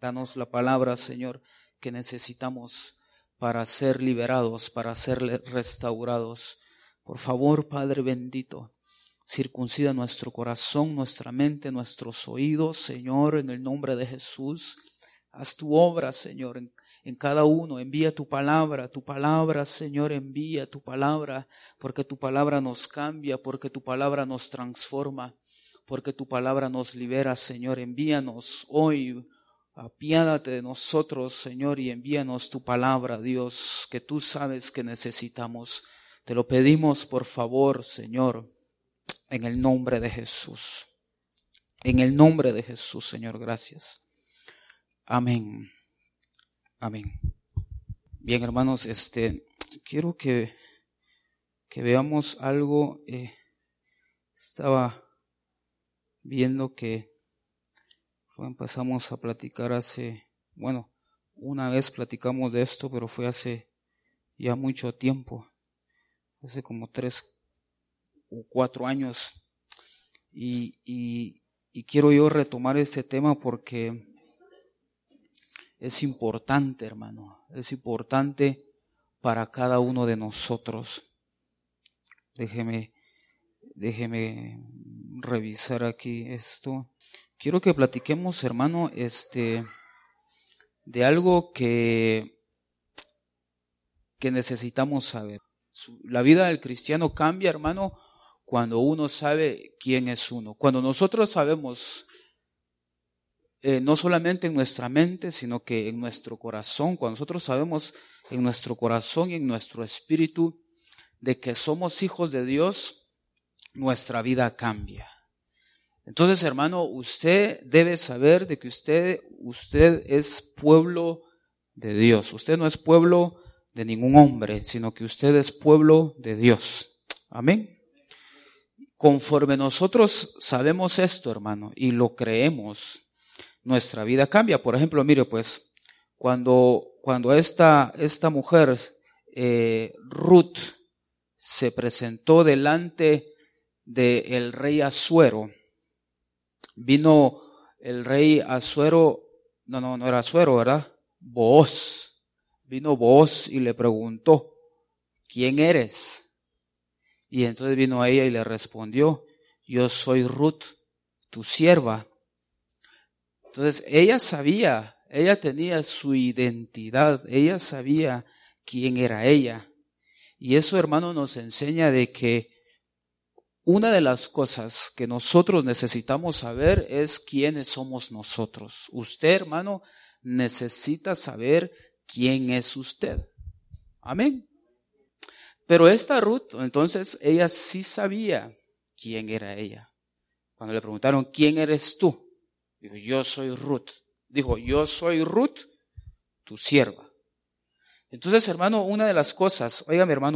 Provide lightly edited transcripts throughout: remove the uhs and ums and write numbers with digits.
Danos la palabra, Señor, que necesitamos para ser liberados, para ser restaurados. Por favor, Padre bendito, circuncida nuestro corazón, nuestra mente, nuestros oídos, Señor, en el nombre de Jesús. Haz tu obra, Señor, en cada uno. Envía tu palabra, Señor, envía tu palabra, porque tu palabra nos cambia, porque tu palabra nos transforma, porque tu palabra nos libera, Señor. Envíanos hoy. Apiádate de nosotros, Señor, y envíanos tu palabra, Dios, que tú sabes que necesitamos. Te lo pedimos, por favor, Señor, en el nombre de Jesús. En el nombre de Jesús, Señor, gracias. Amén. Amén. Bien, hermanos, quiero que veamos algo. Estaba viendo que empezamos a platicar una vez platicamos de esto, pero fue hace ya mucho tiempo, hace como 3 o 4 años, y quiero yo retomar este tema porque es importante, hermano, es importante para cada uno de nosotros. Déjeme revisar aquí esto. Quiero que platiquemos, hermano, de algo que necesitamos saber. La vida del cristiano cambia, hermano, cuando uno sabe quién es uno. Cuando nosotros sabemos, no solamente en nuestra mente, sino que en nuestro corazón, cuando nosotros sabemos en nuestro corazón y en nuestro espíritu de que somos hijos de Dios, nuestra vida cambia. Entonces, hermano, usted debe saber de que usted es pueblo de Dios. Usted no es pueblo de ningún hombre, sino que usted es pueblo de Dios. Amén. Conforme nosotros sabemos esto, hermano, y lo creemos, nuestra vida cambia. Por ejemplo, mire, pues, cuando esta mujer, Ruth, se presentó delante del rey Asuero, vino el rey Asuero, no era Asuero, ¿verdad? Booz. Vino Booz y le preguntó, ¿quién eres? Y entonces vino a ella y le respondió, yo soy Ruth, tu sierva. Entonces ella sabía, ella tenía su identidad, ella sabía quién era ella. Y eso, hermano, nos enseña de que una de las cosas que nosotros necesitamos saber es quiénes somos nosotros. Usted, hermano, necesita saber quién es usted. Amén. Pero esta Ruth, entonces, ella sí sabía quién era ella. Cuando le preguntaron, ¿quién eres tú? Dijo, yo soy Ruth. Dijo, yo soy Ruth, tu sierva. Entonces, hermano, una de las cosas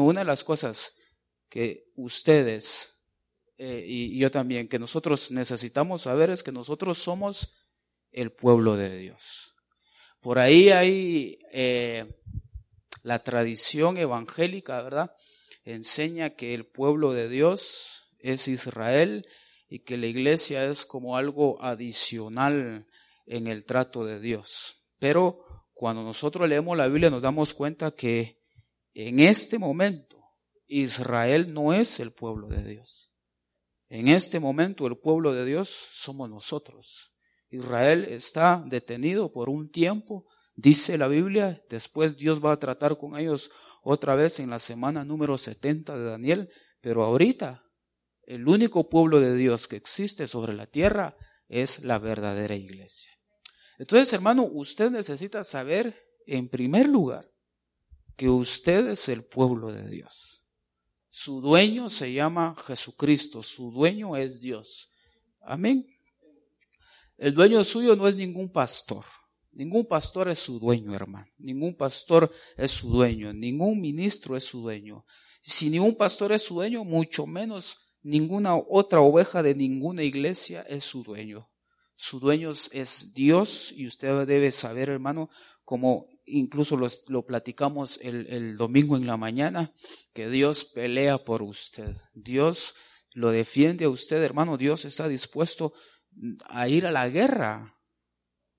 que ustedes y yo también, que nosotros necesitamos saber es que nosotros somos el pueblo de Dios. Por ahí hay la tradición evangélica, ¿verdad? Enseña que el pueblo de Dios es Israel y que la iglesia es como algo adicional en el trato de Dios. Pero cuando nosotros leemos la Biblia nos damos cuenta que en este momento Israel no es el pueblo de Dios. En este momento el pueblo de Dios somos nosotros. Israel está detenido por un tiempo, dice la Biblia, después Dios va a tratar con ellos otra vez en la semana número 70 de Daniel, pero ahorita el único pueblo de Dios que existe sobre la tierra es la verdadera iglesia. Entonces, hermano, usted necesita saber, en primer lugar, que usted es el pueblo de Dios. Su dueño se llama Jesucristo, su dueño es Dios. Amén. El dueño suyo no es ningún pastor. Ningún pastor es su dueño, hermano. Ningún pastor es su dueño. Ningún ministro es su dueño. Si ningún pastor es su dueño, mucho menos ninguna otra oveja de ninguna iglesia es su dueño. Su dueño es Dios y usted debe saber, hermano, como incluso lo platicamos el domingo en la mañana, que Dios pelea por usted. Dios lo defiende a usted, hermano. Dios está dispuesto a ir a la guerra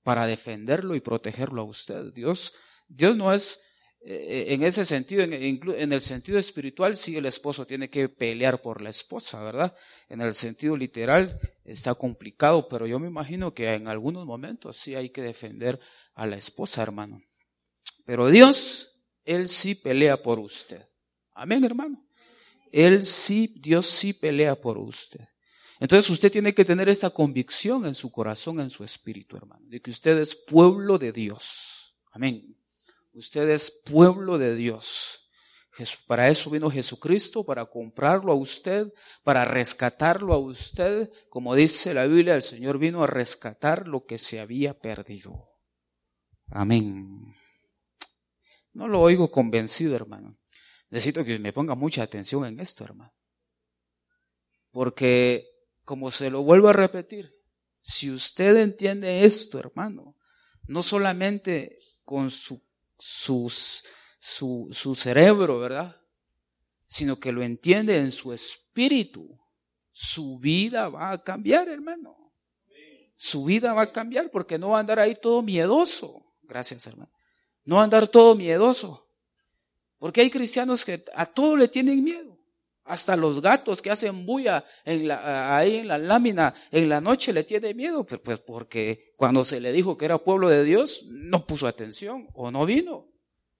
para defenderlo y protegerlo a usted. Dios no es, en ese sentido, en el sentido espiritual, sí el esposo tiene que pelear por la esposa, ¿verdad? En el sentido literal está complicado, pero yo me imagino que en algunos momentos sí hay que defender a la esposa, hermano. Pero Dios, Él sí pelea por usted. Amén, hermano. Dios sí pelea por usted. Entonces usted tiene que tener esta convicción en su corazón, en su espíritu, hermano, de que usted es pueblo de Dios. Amén. Usted es pueblo de Dios. Para eso vino Jesucristo, para comprarlo a usted, para rescatarlo a usted. Como dice la Biblia, el Señor vino a rescatar lo que se había perdido. Amén. No lo oigo convencido, hermano. Necesito que me ponga mucha atención en esto, hermano. Porque, como se lo vuelvo a repetir, si usted entiende esto, hermano, no solamente con su cerebro, ¿verdad? Sino que lo entiende en su espíritu, su vida va a cambiar, hermano. Su vida va a cambiar porque no va a andar ahí todo miedoso. Gracias, hermano. No va a andar todo miedoso. Porque hay cristianos que a todo le tienen miedo. Hasta los gatos que hacen bulla ahí en la lámina en la noche le tienen miedo. Pues porque cuando se le dijo que era pueblo de Dios, no puso atención o no vino.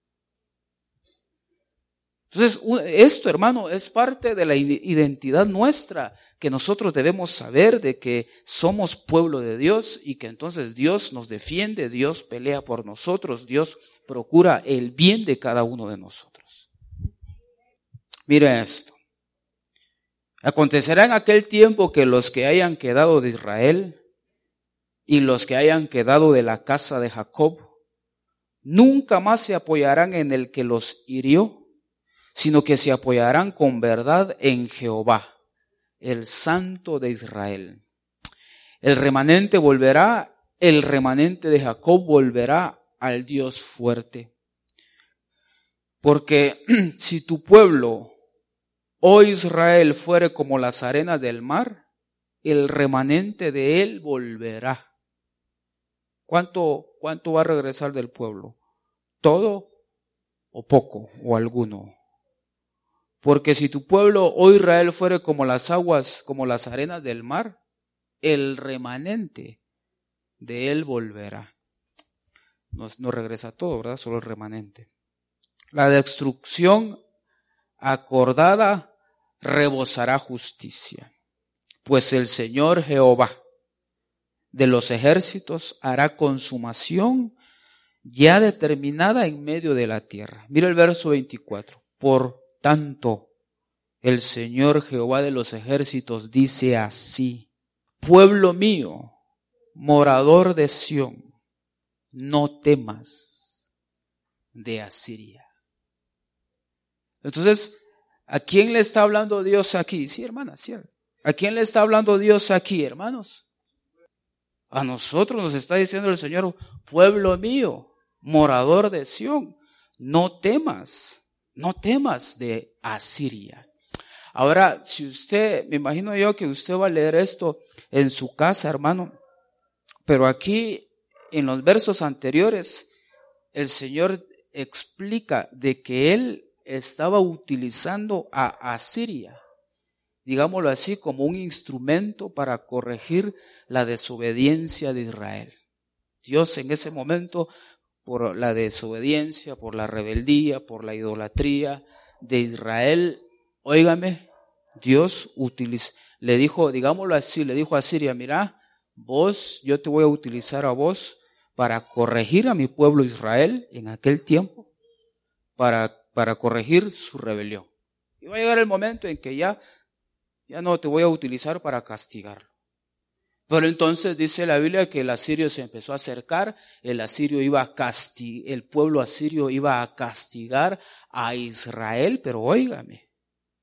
Entonces, esto, hermano, es parte de la identidad nuestra, que nosotros debemos saber de que somos pueblo de Dios y que entonces Dios nos defiende, Dios pelea por nosotros, Dios procura el bien de cada uno de nosotros. Mire esto. Acontecerá en aquel tiempo que los que hayan quedado de Israel y los que hayan quedado de la casa de Jacob nunca más se apoyarán en el que los hirió, sino que se apoyarán con verdad en Jehová, el Santo de Israel. El remanente de Jacob volverá al Dios fuerte. Porque si tu pueblo, oh Israel, fuere como las arenas del mar, el remanente de él volverá. ¿Cuánto va a regresar del pueblo? ¿Todo o poco o alguno? Porque si tu pueblo, oh Israel, fuere como las aguas, como las arenas del mar, el remanente de él volverá. No regresa todo, ¿verdad? Solo el remanente. La destrucción acordada rebosará justicia, pues el Señor Jehová de los ejércitos hará consumación ya determinada en medio de la tierra. Mira el verso 24. Por tanto, el Señor Jehová de los ejércitos dice así: pueblo mío, morador de Sión, no temas de Asiria. Entonces, ¿a quién le está hablando Dios aquí? Sí, hermana, sí. ¿A quién le está hablando Dios aquí, hermanos? A nosotros nos está diciendo el Señor: pueblo mío, morador de Sión, no temas de Asiria. Ahora, si usted, me imagino yo que usted va a leer esto en su casa, hermano, pero aquí en los versos anteriores el Señor explica de que Él estaba utilizando a Asiria, digámoslo así, como un instrumento para corregir la desobediencia de Israel. Dios en ese momento, por la desobediencia, por la rebeldía, por la idolatría de Israel, óigame, Dios le dijo, digámoslo así, le dijo a Asiria: mira, yo te voy a utilizar a vos para corregir a mi pueblo Israel en aquel tiempo, para corregir su rebelión. Y va a llegar el momento en que ya no te voy a utilizar para castigarlo. Pero entonces dice la Biblia que el asirio se empezó a acercar, el pueblo asirio iba a castigar a Israel, pero óigame,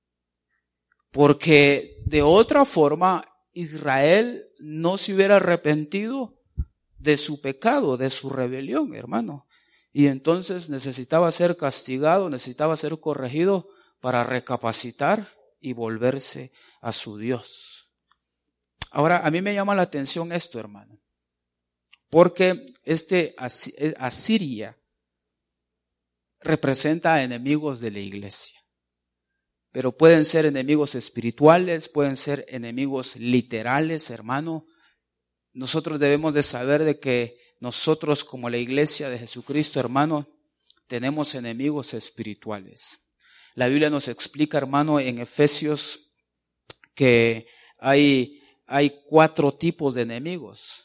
porque de otra forma Israel no se hubiera arrepentido de su pecado, de su rebelión, hermano. Y entonces necesitaba ser castigado, necesitaba ser corregido para recapacitar y volverse a su Dios. Ahora, a mí me llama la atención esto, hermano, Porque Asiria representa a enemigos de la iglesia. Pero pueden ser enemigos espirituales, pueden ser enemigos literales, hermano. Nosotros debemos de saber de que nosotros como la iglesia de Jesucristo, hermano, tenemos enemigos espirituales. La Biblia nos explica, hermano, en Efesios que hay 4 tipos de enemigos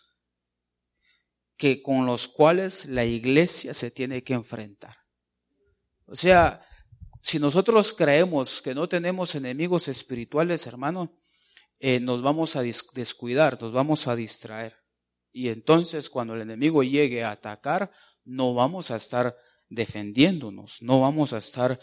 con los cuales la iglesia se tiene que enfrentar. O sea, si nosotros creemos que no tenemos enemigos espirituales, hermano, nos vamos a descuidar, nos vamos a distraer. Y entonces cuando el enemigo llegue a atacar, no vamos a estar defendiéndonos, no vamos a estar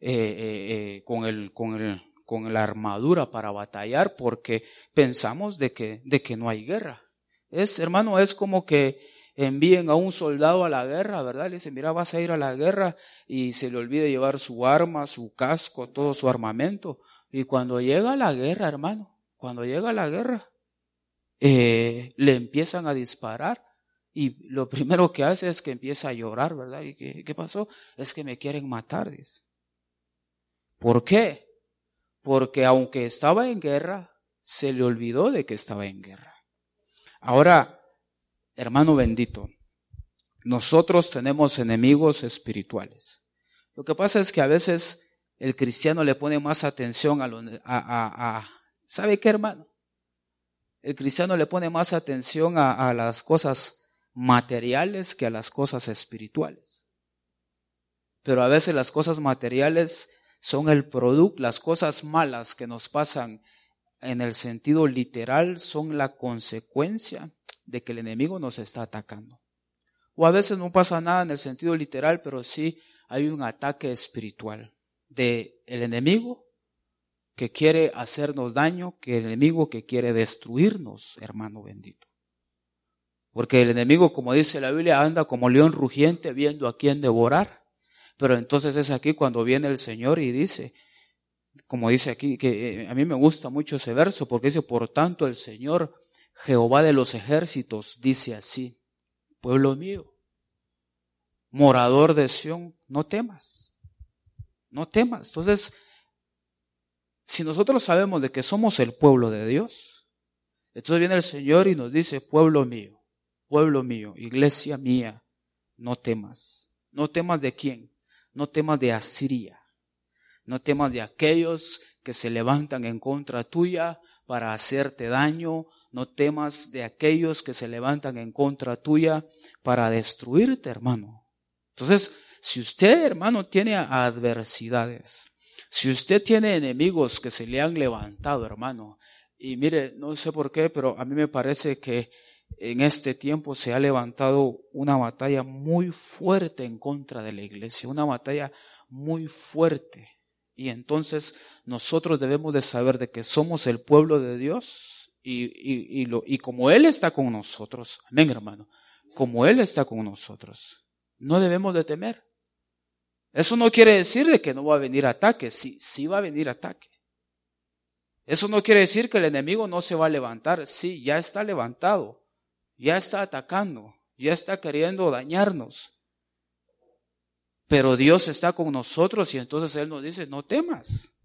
con la armadura para batallar porque pensamos de que no hay guerra. Hermano, es como que envíen a un soldado a la guerra, ¿verdad? Le dicen, mira, vas a ir a la guerra, y se le olvida llevar su arma, su casco, todo su armamento. Y cuando llega la guerra, hermano, cuando llega la guerra, le empiezan a disparar. Y lo primero que hace es que empieza a llorar, ¿verdad? ¿Y qué pasó? Es que me quieren matar, dice. ¿Por qué? Porque aunque estaba en guerra, se le olvidó de que estaba en guerra. Ahora, hermano bendito, nosotros tenemos enemigos espirituales. Lo que pasa es que a veces el cristiano le pone más atención ¿sabe qué, hermano? El cristiano le pone más atención a las cosas materiales que a las cosas espirituales. Pero a veces las cosas materiales son el producto, las cosas malas que nos pasan en el sentido literal son la consecuencia de que el enemigo nos está atacando. O a veces no pasa nada en el sentido literal, pero sí hay un ataque espiritual del enemigo que quiere hacernos daño, que el enemigo que quiere destruirnos, hermano bendito. Porque el enemigo, como dice la Biblia, anda como león rugiente viendo a quién devorar. Pero entonces es aquí cuando viene el Señor y dice, como dice aquí, que a mí me gusta mucho ese verso, porque dice, por tanto el Señor, Jehová de los ejércitos, dice así, pueblo mío, morador de Sión, no temas, no temas. Entonces, si nosotros sabemos de que somos el pueblo de Dios, entonces viene el Señor y nos dice, pueblo mío, iglesia mía, no temas. ¿No temas de quién? No temas de Asiria. No temas de aquellos que se levantan en contra tuya para hacerte daño. No temas de aquellos que se levantan en contra tuya para destruirte, hermano. Entonces, si usted, hermano, tiene adversidades, si usted tiene enemigos que se le han levantado, hermano, y mire, no sé por qué, pero a mí me parece que en este tiempo se ha levantado una batalla muy fuerte en contra de la iglesia, una batalla muy fuerte. Y entonces nosotros debemos de saber de que somos el pueblo de Dios y como Él está con nosotros, amén, hermano, como Él está con nosotros, no debemos de temer. Eso no quiere decir de que no va a venir ataque, sí va a venir ataque. Eso no quiere decir que el enemigo no se va a levantar, sí, ya está levantado, ya está atacando, ya está queriendo dañarnos. Pero Dios está con nosotros y entonces Él nos dice, no temas.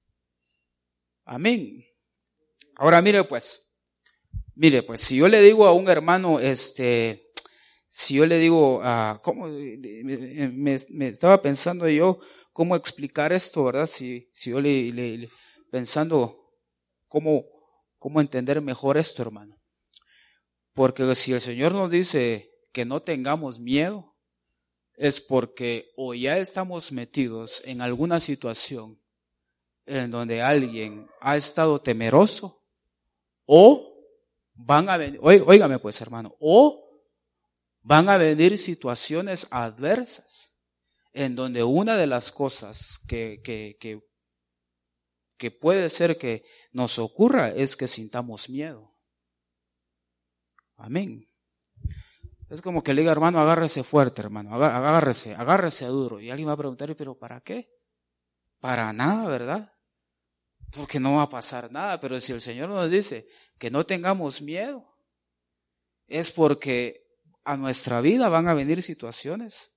Amén. Ahora mire pues, si yo le digo a un hermano, si yo le digo, ¿cómo? Me estaba pensando yo cómo explicar esto, ¿verdad? Si yo pensando cómo entender mejor esto, hermano. Porque si el Señor nos dice que no tengamos miedo, es porque o ya estamos metidos en alguna situación en donde alguien ha estado temeroso, o van a venir, óigame pues, hermano, o van a venir situaciones adversas en donde una de las cosas que puede ser que nos ocurra es que sintamos miedo. Amén. Es como que le diga, hermano, agárrese fuerte, hermano, agárrese duro. Y alguien va a preguntar, ¿pero para qué? Para nada, ¿verdad? Porque no va a pasar nada. Pero si el Señor nos dice que no tengamos miedo, es porque a nuestra vida van a venir situaciones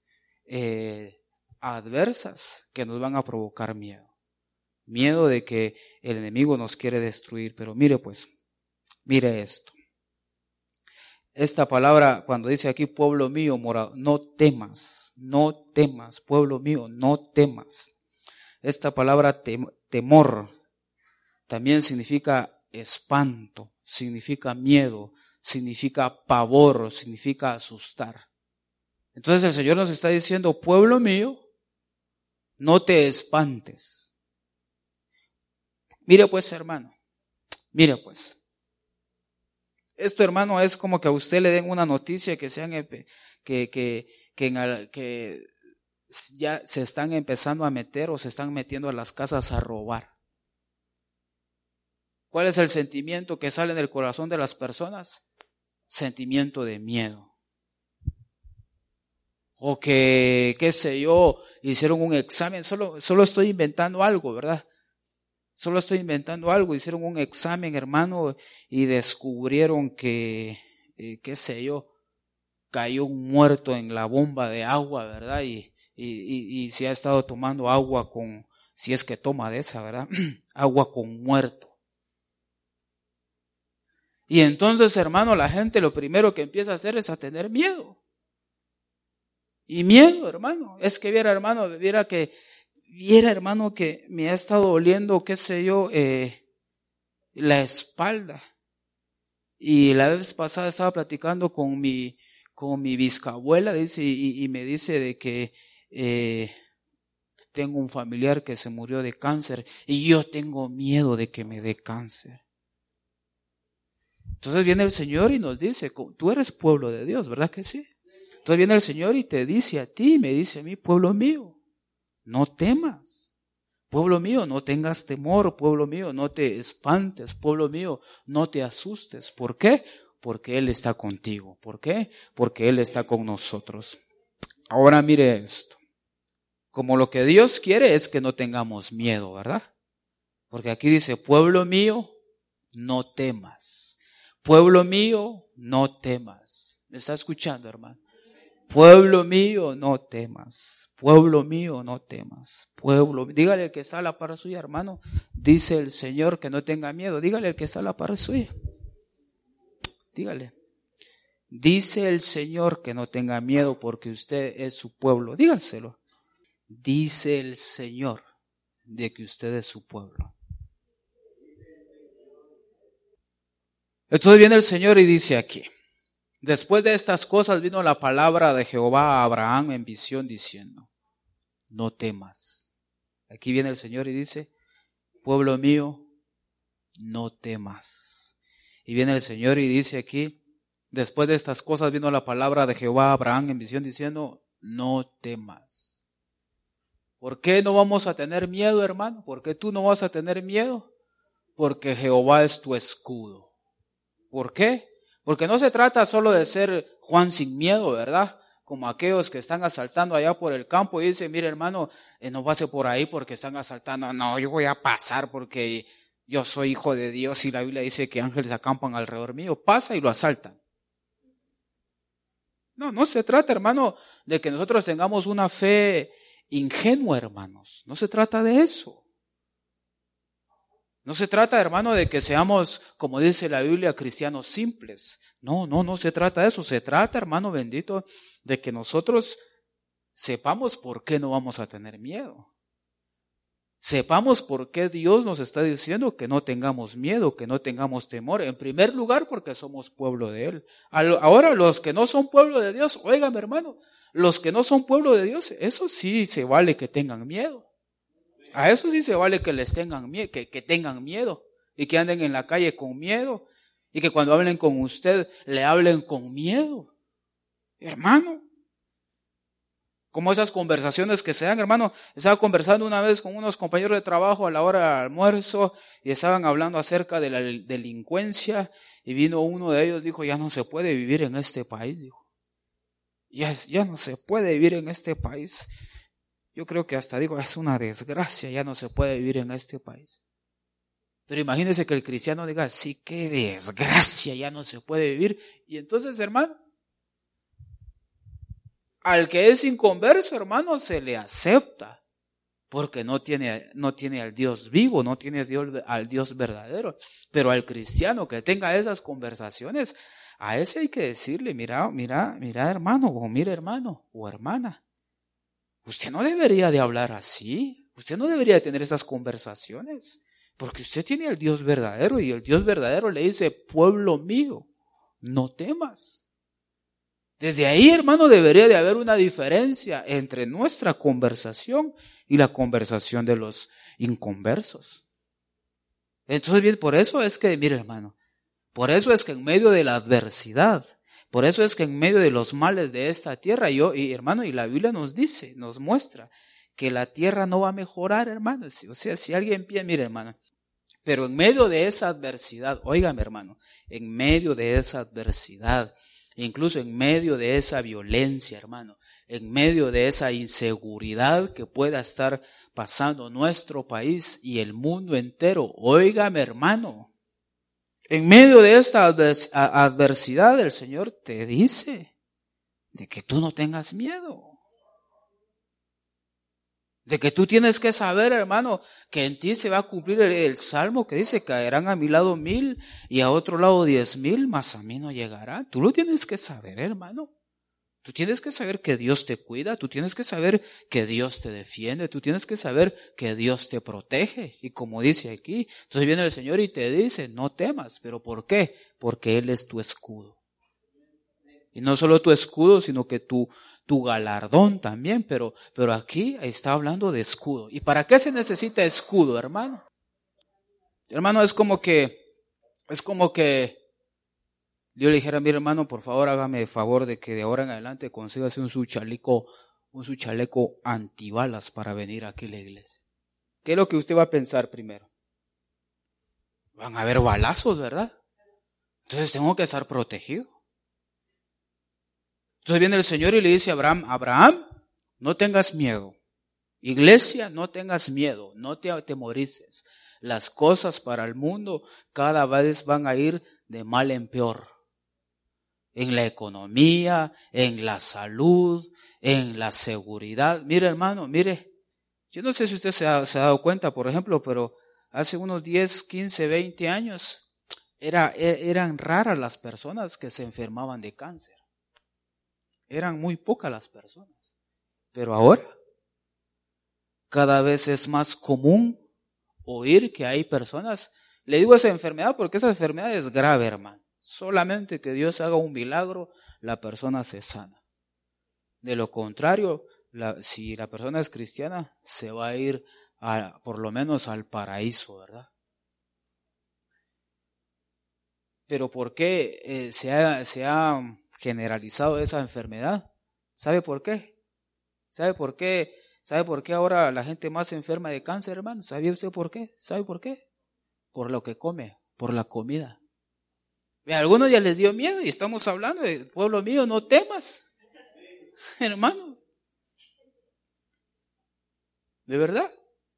adversas que nos van a provocar miedo. Miedo de que el enemigo nos quiere destruir. Pero mire esto. Esta palabra, cuando dice aquí, pueblo mío, no temas, pueblo mío, no temas. Esta palabra temor también significa espanto, significa miedo, significa pavor, significa asustar. Entonces el Señor nos está diciendo, pueblo mío, no te espantes. Mire pues, hermano, esto, hermano, es como que a usted le den una noticia que ya se están empezando a meter o se están metiendo a las casas a robar. ¿Cuál es el sentimiento que sale del corazón de las personas? Sentimiento de miedo. O que, qué sé yo, hicieron un examen, solo estoy inventando algo, ¿verdad? Hicieron un examen, hermano, y descubrieron que, qué sé yo, cayó un muerto en la bomba de agua, ¿verdad? Y si ha estado tomando agua si es que toma de esa, ¿verdad? Agua con muerto. Y entonces, hermano, la gente lo primero que empieza a hacer es a tener miedo. Y miedo, hermano, es que viera, hermano, que me ha estado doliendo, qué sé yo, la espalda. Y la vez pasada estaba platicando con mi bisabuela, dice, y me dice de que tengo un familiar que se murió de cáncer y yo tengo miedo de que me dé cáncer. Entonces viene el Señor y nos dice, tú eres pueblo de Dios, ¿verdad que sí? Entonces viene el Señor y te dice a ti, me dice a mí, pueblo mío, no temas. Pueblo mío, no tengas temor. Pueblo mío, no te espantes. Pueblo mío, no te asustes. ¿Por qué? Porque Él está contigo. ¿Por qué? Porque Él está con nosotros. Ahora mire esto. Como lo que Dios quiere es que no tengamos miedo, ¿verdad? Porque aquí dice, pueblo mío, no temas. Pueblo mío, no temas. ¿Me está escuchando, hermano? Pueblo mío, no temas. Pueblo mío, no temas. Dígale al que está a la par suya, hermano. Dice el Señor que no tenga miedo. Dígale al que está a la par suya. Dígale. Dice el Señor que no tenga miedo porque usted es su pueblo. Dígaselo. Dice el Señor de que usted es su pueblo. Entonces viene el Señor y dice aquí. Después de estas cosas vino la palabra de Jehová a Abraham en visión diciendo, no temas. Aquí viene el Señor y dice, pueblo mío, no temas. Y viene el Señor y dice aquí, después de estas cosas vino la palabra de Jehová a Abraham en visión diciendo, no temas. ¿Por qué no vamos a tener miedo, hermano? ¿Por qué tú no vas a tener miedo? Porque Jehová es tu escudo. ¿Por qué? Porque no se trata solo de ser Juan sin miedo, ¿verdad? Como aquellos que están asaltando allá por el campo y dicen, mire hermano, no pase por ahí porque están asaltando. No, yo voy a pasar porque yo soy hijo de Dios y la Biblia dice que ángeles acampan alrededor mío. Pasa y lo asaltan. No se trata, hermano, de que nosotros tengamos una fe ingenua, hermanos. No se trata de eso. No se trata, hermano, de que seamos, como dice la Biblia, cristianos simples. No se trata de eso. Se trata, hermano bendito, de que nosotros sepamos por qué no vamos a tener miedo. Sepamos por qué Dios nos está diciendo que no tengamos miedo, que no tengamos temor. En primer lugar, porque somos pueblo de Él. Ahora, los que no son pueblo de Dios, óigame, hermano, los que no son pueblo de Dios, eso sí se vale que tengan miedo. A eso sí se vale que les tengan miedo, que tengan miedo y que anden en la calle con miedo y que cuando hablen con usted le hablen con miedo. Hermano, como esas conversaciones que se dan, hermano, estaba conversando una vez con unos compañeros de trabajo a la hora del almuerzo y estaban hablando acerca de la delincuencia y vino uno de ellos, dijo, ya no se puede vivir en este país, dijo. Ya no se puede vivir en este país. Yo creo que hasta digo, es una desgracia, ya no se puede vivir en este país. Pero imagínese que el cristiano diga, sí, qué desgracia, ya no se puede vivir. Y entonces, hermano, Al que es inconverso, hermano, se le acepta, porque no tiene al Dios vivo, no tiene al Dios verdadero. Pero al cristiano que tenga esas conversaciones, a ese hay que decirle, mira hermano, o mira hermano, o hermana, usted no debería de hablar así, usted no debería de tener esas conversaciones, porque usted tiene al Dios verdadero, y el Dios verdadero le dice, pueblo mío, no temas. Desde ahí, hermano, debería de haber una diferencia entre nuestra conversación y la conversación de los inconversos. Entonces, bien, por eso es que, mire hermano, por eso es que en medio de la adversidad, por eso es que en medio de los males de esta tierra, hermano, y la Biblia nos dice, nos muestra que la tierra no va a mejorar, hermano. O sea, si alguien piensa, mire hermano, pero en medio de esa adversidad, óigame hermano, en medio de esa adversidad, incluso en medio de esa violencia, hermano, en medio de esa inseguridad que pueda estar pasando nuestro país y el mundo entero, óigame hermano, en medio de esta adversidad el Señor te dice de que tú no tengas miedo. De que tú tienes que saber, hermano, que en ti se va a cumplir el salmo que dice, caerán a mi lado 1000 y a otro lado 10,000, mas a mí no llegará. Tú lo tienes que saber, hermano. Tú tienes que saber que Dios te cuida, tú tienes que saber que Dios te defiende, tú tienes que saber que Dios te protege. Y como dice aquí, entonces viene el Señor y te dice, no temas. ¿Pero por qué? Porque Él es tu escudo. Y no solo tu escudo, sino que tu galardón también, pero aquí está hablando de escudo. ¿Y para qué se necesita escudo, hermano? Hermano, es como que yo le dijera a mi hermano, por favor, hágame el favor de que de ahora en adelante consígase un su chaleco antibalas para venir aquí a la iglesia. ¿Qué es lo que usted va a pensar primero? Van a haber balazos, ¿verdad? Entonces tengo que estar protegido. Entonces viene el Señor y le dice a Abraham, no tengas miedo. Iglesia, no tengas miedo, no te atemorices. Las cosas para el mundo cada vez van a ir de mal en peor. En la economía, en la salud, en la seguridad. Mire hermano, mire, yo no sé si usted se ha dado cuenta, por ejemplo, pero hace unos 10, 15, 20 años eran raras las personas que se enfermaban de cáncer. Eran muy pocas las personas. Pero ahora, cada vez es más común oír que hay personas. Le digo esa enfermedad porque esa enfermedad es grave, hermano. Solamente que Dios haga un milagro, la persona se sana. De lo contrario, si la persona es cristiana, se va a ir por lo menos al paraíso, ¿verdad? Pero ¿por qué se ha generalizado esa enfermedad? ¿Sabe por qué? ¿Sabe por qué? ¿Sabe por qué ahora la gente más se enferma de cáncer, hermano? ¿Sabía usted por qué? ¿Sabe por qué? Por lo que come, por la comida. A algunos ya les dio miedo y estamos hablando de pueblo mío, no temas, hermano. De verdad.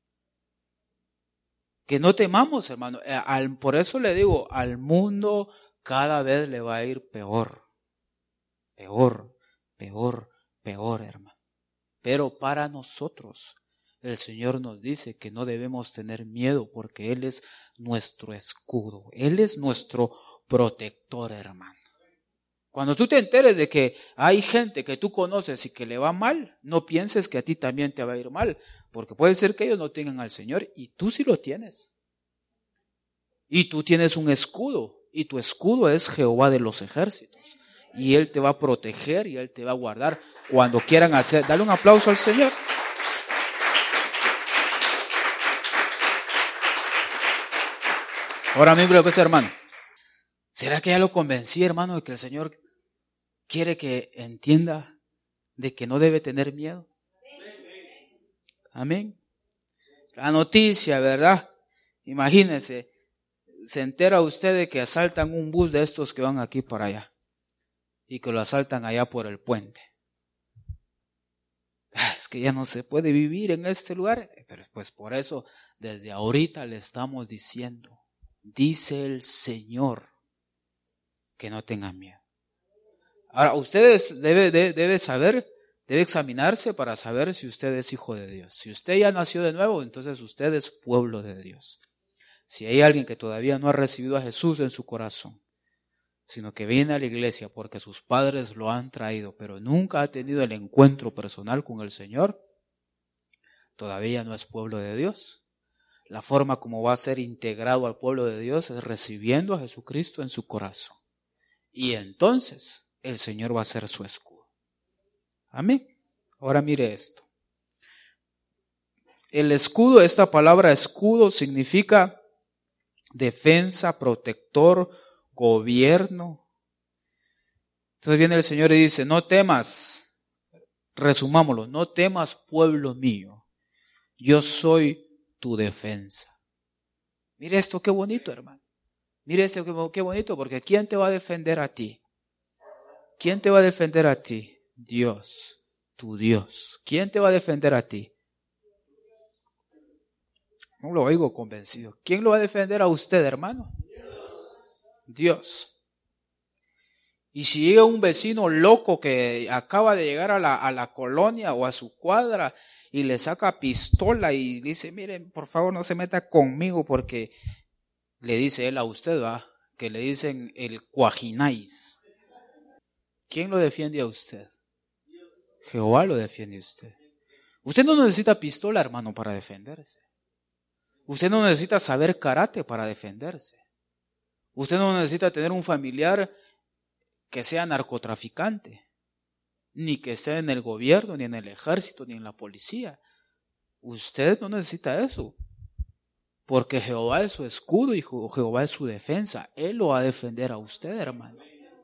Que no temamos, hermano. Por eso le digo, al mundo cada vez le va a ir peor. Peor, peor, peor, hermano. Pero para nosotros, el Señor nos dice que no debemos tener miedo porque Él es nuestro escudo. Él es nuestro protector, hermano. Cuando tú te enteres de que hay gente que tú conoces y que le va mal, no pienses que a ti también te va a ir mal, porque puede ser que ellos no tengan al Señor y tú sí lo tienes. Y tú tienes un escudo, y tu escudo es Jehová de los ejércitos. Y Él te va a proteger y Él te va a guardar cuando quieran hacer. Dale un aplauso al Señor. Ahora mismo, pues, hermano, ¿será que ya lo convencí, hermano, de que el Señor quiere que entienda de que no debe tener miedo? Amén. La noticia, ¿verdad? Imagínense, se entera usted de que asaltan un bus de estos que van aquí para allá y que lo asaltan allá por el puente. Es que ya no se puede vivir en este lugar, pero pues por eso desde ahorita le estamos diciendo, dice el Señor, que no tengan miedo. Ahora, ustedes deben saber debe examinarse para saber si usted es hijo de Dios. Si usted ya nació de nuevo, entonces usted es pueblo de Dios. Si hay alguien que todavía no ha recibido a Jesús en su corazón, sino que viene a la iglesia porque sus padres lo han traído, pero nunca ha tenido el encuentro personal con el Señor, todavía no es pueblo de Dios. La forma como va a ser integrado al pueblo de Dios es recibiendo a Jesucristo en su corazón. Y entonces el Señor va a ser su escudo. Amén. Ahora mire esto. El escudo, esta palabra escudo significa defensa, protector, gobierno. Entonces viene el Señor y dice, no temas, resumámoslo, no temas pueblo mío, yo soy tu defensa. Mire esto, qué bonito, hermano. Mire esto, qué bonito, porque ¿quién te va a defender a ti? ¿Quién te va a defender a ti? Dios, tu Dios. ¿Quién te va a defender a ti? No lo oigo convencido. ¿Quién lo va a defender a usted, hermano? Dios. Y si llega un vecino loco que acaba de llegar a la colonia o a su cuadra y le saca pistola y dice, miren, por favor no se meta conmigo porque le dice él a usted, ¿va? Que le dicen el cuajináis. ¿Quién lo defiende a usted? Jehová lo defiende a usted. Usted no necesita pistola, hermano, para defenderse. Usted no necesita saber karate para defenderse. Usted no necesita tener un familiar que sea narcotraficante, ni que esté en el gobierno, ni en el ejército, ni en la policía. Usted no necesita eso, porque Jehová es su escudo y Jehová es su defensa. Él lo va a defender a usted, hermano.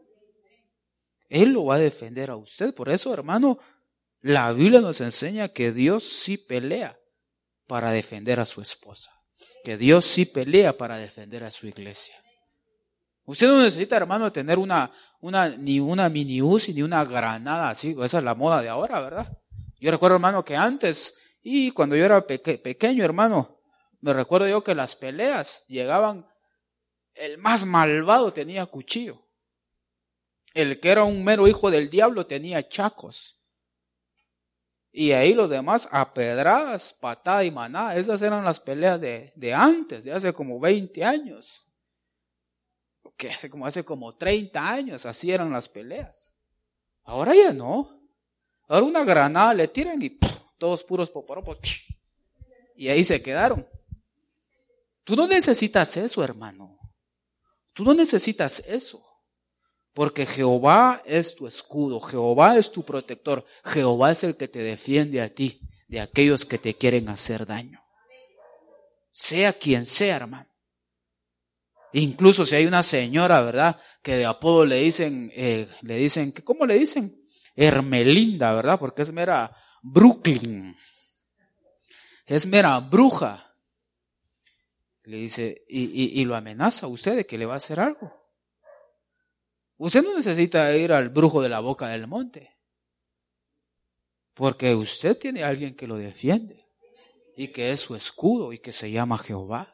Él lo va a defender a usted. Por eso, hermano, la Biblia nos enseña que Dios sí pelea para defender a su esposa, que Dios sí pelea para defender a su iglesia. Usted no necesita, hermano, tener ni una mini Uzi ni una granada así. Esa es la moda de ahora, ¿verdad? Yo recuerdo, hermano, que antes, y cuando yo era pequeño, hermano, me recuerdo yo que las peleas llegaban, el más malvado tenía cuchillo. El que era un mero hijo del diablo tenía chacos. Y ahí los demás a pedradas, patada y manada. Esas eran las peleas de antes, de hace como 20 años. Que hace como 30 años, así eran las peleas. Ahora ya no. Ahora una granada le tiran y todos puros poporopos. Y ahí se quedaron. Tú no necesitas eso, hermano. Tú no necesitas eso. Porque Jehová es tu escudo, Jehová es tu protector, Jehová es el que te defiende a ti de aquellos que te quieren hacer daño. Sea quien sea, hermano. Incluso si hay una señora, ¿verdad? Que de apodo le dicen, ¿cómo le dicen? Hermelinda, ¿verdad? Porque es mera Brooklyn. Es mera bruja. Le dice, y lo amenaza a usted de que le va a hacer algo. Usted no necesita ir al brujo de la boca del monte. Porque usted tiene a alguien que lo defiende. Y que es su escudo y que se llama Jehová.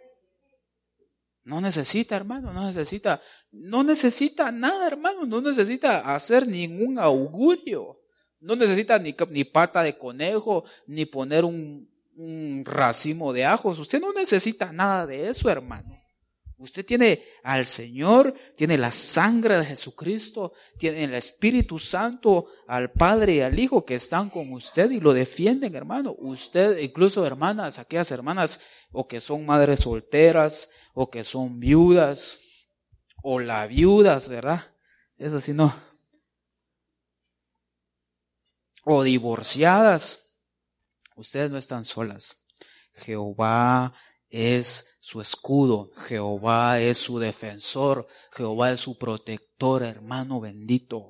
No necesita, hermano, no necesita nada, hermano, no necesita hacer ningún augurio, no necesita ni pata de conejo, ni poner un racimo de ajos, usted no necesita nada de eso, hermano. Usted tiene al Señor, tiene la sangre de Jesucristo, tiene el Espíritu Santo, al Padre y al Hijo que están con usted y lo defienden, hermano. Usted, incluso hermanas, aquellas hermanas o que son madres solteras, o que son viudas, o la viudas, ¿verdad? Eso sí no. O divorciadas. Ustedes no están solas. Jehová es su escudo, Jehová es su defensor, Jehová es su protector, hermano bendito.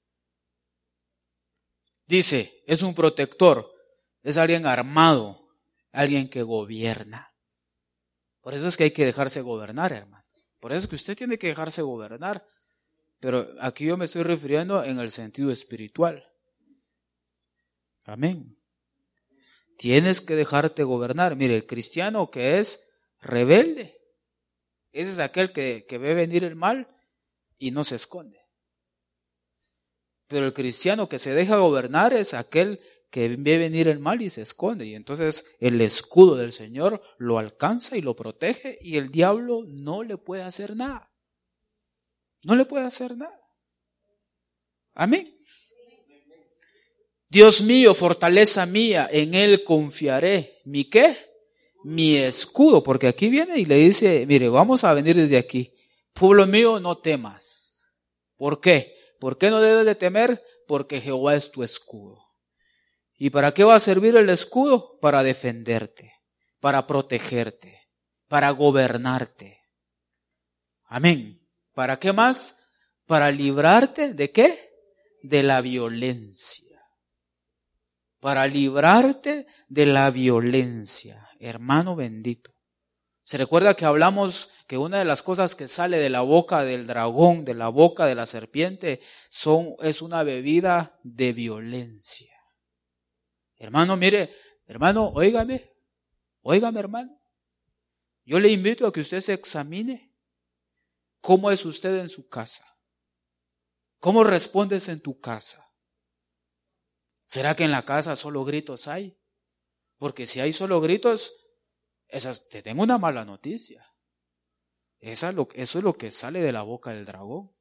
Dice, es un protector, es alguien armado, alguien que gobierna. Por eso es que hay que dejarse gobernar, hermano. Por eso es que usted tiene que dejarse gobernar. Pero aquí yo me estoy refiriendo en el sentido espiritual. Amén. Tienes que dejarte gobernar. Mire, el cristiano que es rebelde, ese es aquel que ve venir el mal y no se esconde. Pero el cristiano que se deja gobernar es aquel que ve venir el mal y se esconde. Y entonces el escudo del Señor lo alcanza y lo protege y el diablo no le puede hacer nada. No le puede hacer nada. Amén. Dios mío, fortaleza mía, en Él confiaré. ¿Mi qué? Mi escudo. Porque aquí viene y le dice, mire, vamos a venir desde aquí. Pueblo mío, no temas. ¿Por qué? ¿Por qué no debes de temer? Porque Jehová es tu escudo. ¿Y para qué va a servir el escudo? Para defenderte, para protegerte, para gobernarte. Amén. ¿Para qué más? Para librarte ¿de qué? De la violencia. Para librarte de la violencia. Hermano bendito. ¿Se recuerda que hablamos que una de las cosas que sale de la boca del dragón, de la boca de la serpiente, es una bebida de violencia? Hermano, mire, hermano, óigame, hermano. Yo le invito a que usted se examine. ¿Cómo es usted en su casa? ¿Cómo respondes en tu casa? ¿Será que en la casa solo gritos hay? Porque si hay solo gritos, te tengo una mala noticia. Eso es lo que sale de la boca del dragón.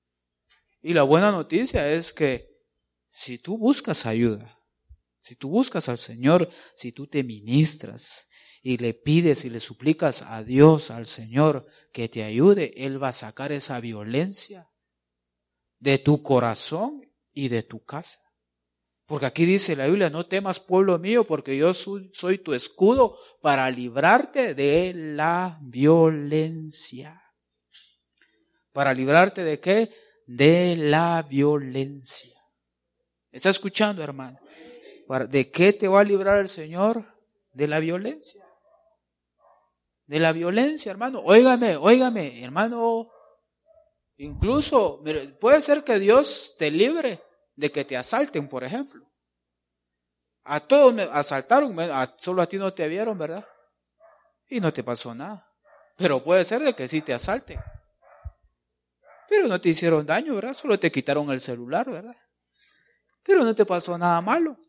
Y la buena noticia es que si tú buscas ayuda, si tú buscas al Señor, si tú te ministras y le pides y le suplicas a Dios, al Señor, que te ayude, Él va a sacar esa violencia de tu corazón y de tu casa. Porque aquí dice la Biblia, no temas pueblo mío, porque yo soy tu escudo para librarte de la violencia. ¿Para librarte de qué? De la violencia. ¿Está escuchando, hermano? ¿De qué te va a librar el Señor? De la violencia. De la violencia, hermano. Óigame, hermano. Incluso, mire, puede ser que Dios te libre de que te asalten, por ejemplo. A todos me asaltaron, solo a ti no te vieron, ¿verdad? Y no te pasó nada. Pero puede ser de que sí te asalten. Pero no te hicieron daño, ¿verdad? Solo te quitaron el celular, ¿verdad? Pero no te pasó nada malo.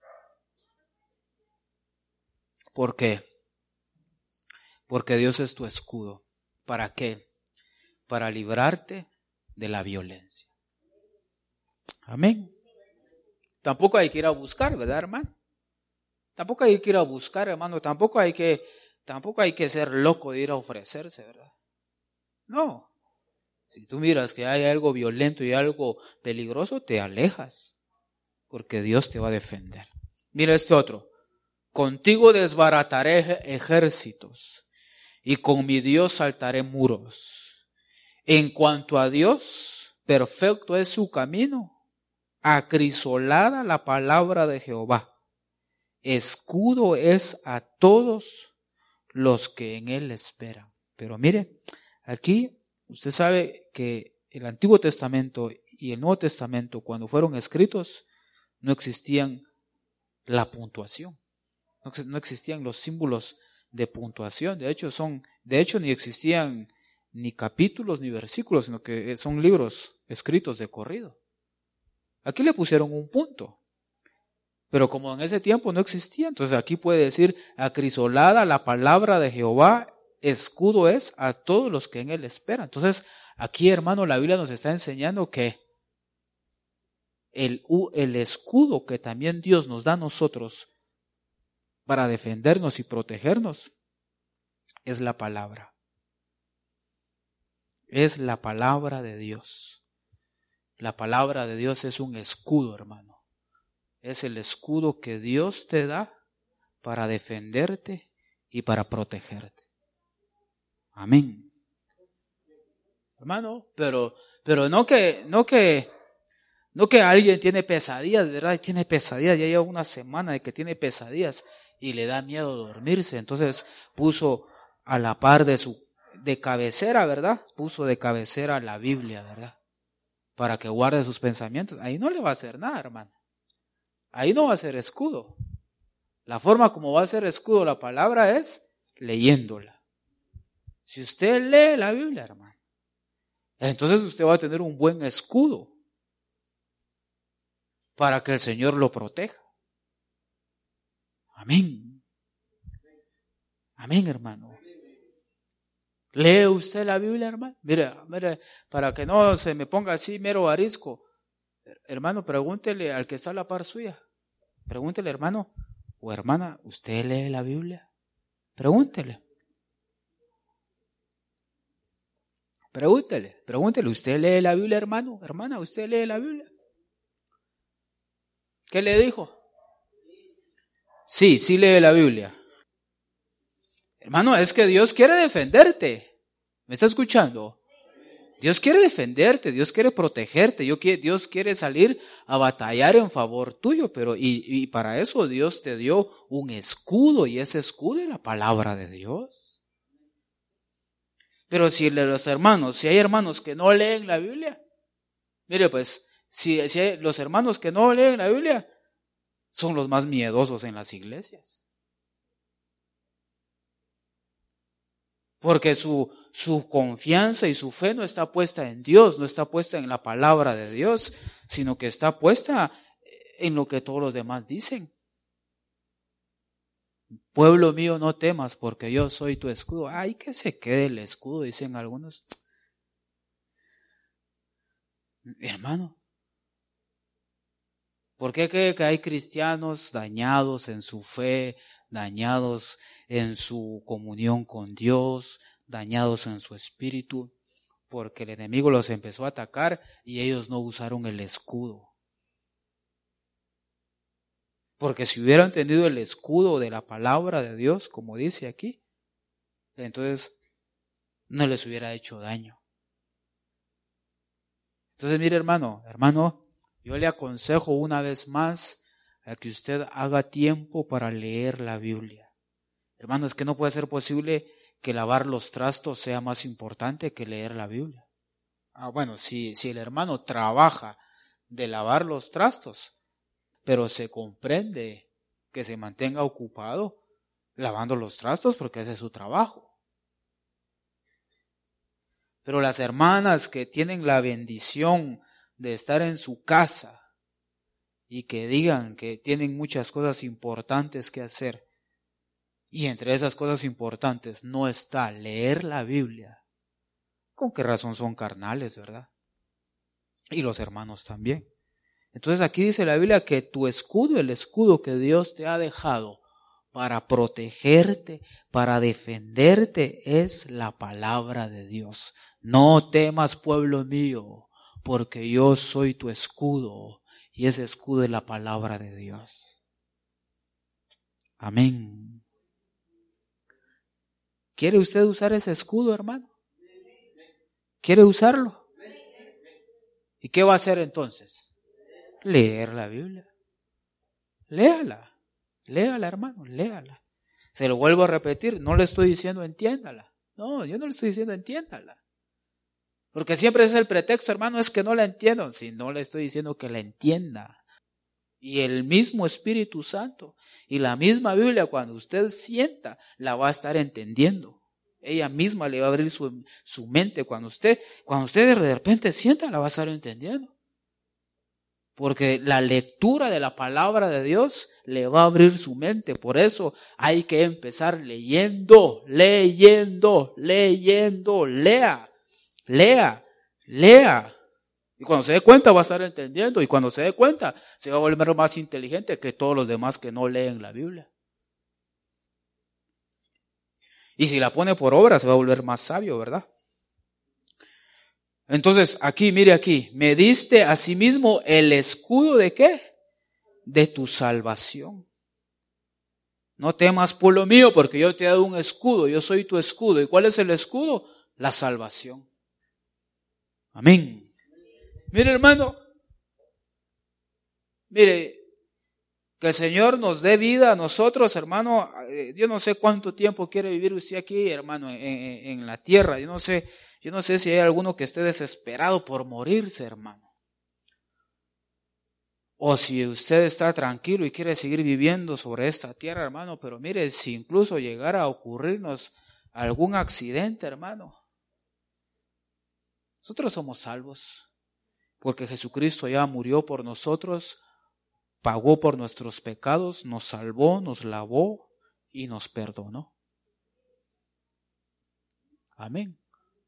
¿Por qué? Porque Dios es tu escudo. ¿Para qué? Para librarte de la violencia. Amén. Tampoco hay que ir a buscar, ¿verdad, hermano? Tampoco hay que ir a buscar, hermano. Tampoco hay que ser loco de ir a ofrecerse, ¿verdad? No. Si tú miras que hay algo violento y algo peligroso, te alejas. Porque Dios te va a defender. Mira este otro. Contigo desbarataré ejércitos y con mi Dios saltaré muros. En cuanto a Dios, perfecto es su camino, acrisolada la palabra de Jehová. Escudo es a todos los que en él esperan. Pero mire, aquí usted sabe que el Antiguo Testamento y el Nuevo Testamento, cuando fueron escritos, no existían la puntuación. No existían los símbolos de puntuación. De hecho, ni existían ni capítulos ni versículos, sino que son libros escritos de corrido. Aquí le pusieron un punto. Pero como en ese tiempo no existía, entonces aquí puede decir, acrisolada la palabra de Jehová, escudo es a todos los que en él esperan. Entonces, aquí, hermano, la Biblia nos está enseñando que el escudo que también Dios nos da a nosotros para defendernos y protegernos es la palabra. Es la palabra de Dios. La palabra de Dios es un escudo, hermano. Es el escudo que Dios te da para defenderte y para protegerte. Amén. Hermano, pero no que alguien tiene pesadillas, ¿verdad? Tiene pesadillas, ya lleva una semana de que tiene pesadillas y le da miedo dormirse. Entonces puso a la par de cabecera, ¿verdad? Puso de cabecera la Biblia, ¿verdad? Para que guarde sus pensamientos. Ahí no le va a hacer nada, hermano. Ahí no va a ser escudo. La forma como va a ser escudo la palabra es leyéndola. Si usted lee la Biblia, hermano, entonces usted va a tener un buen escudo. para que el Señor lo proteja. Amén. Amén, hermano. ¿Lee usted la Biblia, hermano? Mire, para que no se me ponga así mero arisco. Hermano, pregúntele al que está a la par suya. Pregúntele, hermano o hermana, ¿usted lee la Biblia? Pregúntele, ¿usted lee la Biblia, hermano? Hermana, ¿usted lee la Biblia? ¿Qué le dijo? Sí lee la Biblia. Hermano, es que Dios quiere defenderte. ¿Me está escuchando? Dios quiere defenderte, Dios quiere protegerte, Dios quiere salir a batallar en favor tuyo, pero y para eso Dios te dio un escudo, y ese escudo es la palabra de Dios. Pero si hay hermanos que no leen la Biblia, mire pues, si hay los hermanos que no leen la Biblia, son los más miedosos en las iglesias. Porque su confianza y su fe no está puesta en Dios, no está puesta en la palabra de Dios, sino que está puesta en lo que todos los demás dicen. Pueblo mío, no temas, porque yo soy tu escudo. Ay, que se quede el escudo, dicen algunos. Hermano, ¿por qué cree que hay cristianos dañados en su fe, dañados en su comunión con Dios, dañados en su espíritu? Porque el enemigo los empezó a atacar y ellos no usaron el escudo. Porque si hubieran tenido el escudo de la palabra de Dios, como dice aquí, entonces no les hubiera hecho daño. Entonces, mire, hermano, yo le aconsejo una vez más a que usted haga tiempo para leer la Biblia. Hermano, es que no puede ser posible que lavar los trastos sea más importante que leer la Biblia. Bueno, si el hermano trabaja de lavar los trastos, pero se comprende que se mantenga ocupado lavando los trastos porque ese es su trabajo. Pero las hermanas que tienen la bendición de estar en su casa y que digan que tienen muchas cosas importantes que hacer, y entre esas cosas importantes no está leer la Biblia, ¿con qué razón son carnales, verdad? Y los hermanos también. Entonces aquí dice la Biblia que tu escudo, el escudo que Dios te ha dejado para protegerte, para defenderte, es la palabra de Dios. No temas, pueblo mío, porque yo soy tu escudo, y ese escudo es la palabra de Dios. Amén. ¿Quiere usted usar ese escudo, hermano? ¿Quiere usarlo? ¿Y qué va a hacer entonces? Leer la Biblia. Léala, hermano, léala. Se lo vuelvo a repetir, no le estoy diciendo entiéndala. No, yo no le estoy diciendo entiéndala. Porque siempre es el pretexto, hermano, es que no la entiendo. Si no le estoy diciendo que la entienda. Y el mismo Espíritu Santo y la misma Biblia, cuando usted sienta, la va a estar entendiendo. Ella misma le va a abrir su mente. Cuando usted de repente sienta, la va a estar entendiendo. Porque la lectura de la palabra de Dios le va a abrir su mente. Por eso hay que empezar leyendo. Lea. Y cuando se dé cuenta va a estar entendiendo. Y cuando se dé cuenta se va a volver más inteligente que todos los demás que no leen la Biblia. Y si la pone por obra se va a volver más sabio, ¿verdad? Entonces, mire aquí, me diste asimismo el escudo ¿de qué? De tu salvación. No temas, pueblo mío, porque yo te he dado un escudo, yo soy tu escudo. ¿Y cuál es el escudo? La salvación. Amén. Mire, hermano, que el Señor nos dé vida a nosotros, hermano. Yo no sé cuánto tiempo quiere vivir usted aquí, hermano, en la tierra. Yo no sé si hay alguno que esté desesperado por morirse, hermano. O si usted está tranquilo y quiere seguir viviendo sobre esta tierra, hermano. Pero mire, si incluso llegara a ocurrirnos algún accidente, hermano, nosotros somos salvos. Porque Jesucristo ya murió por nosotros pagó por nuestros pecados, nos salvó, nos lavó y nos perdonó. Amén.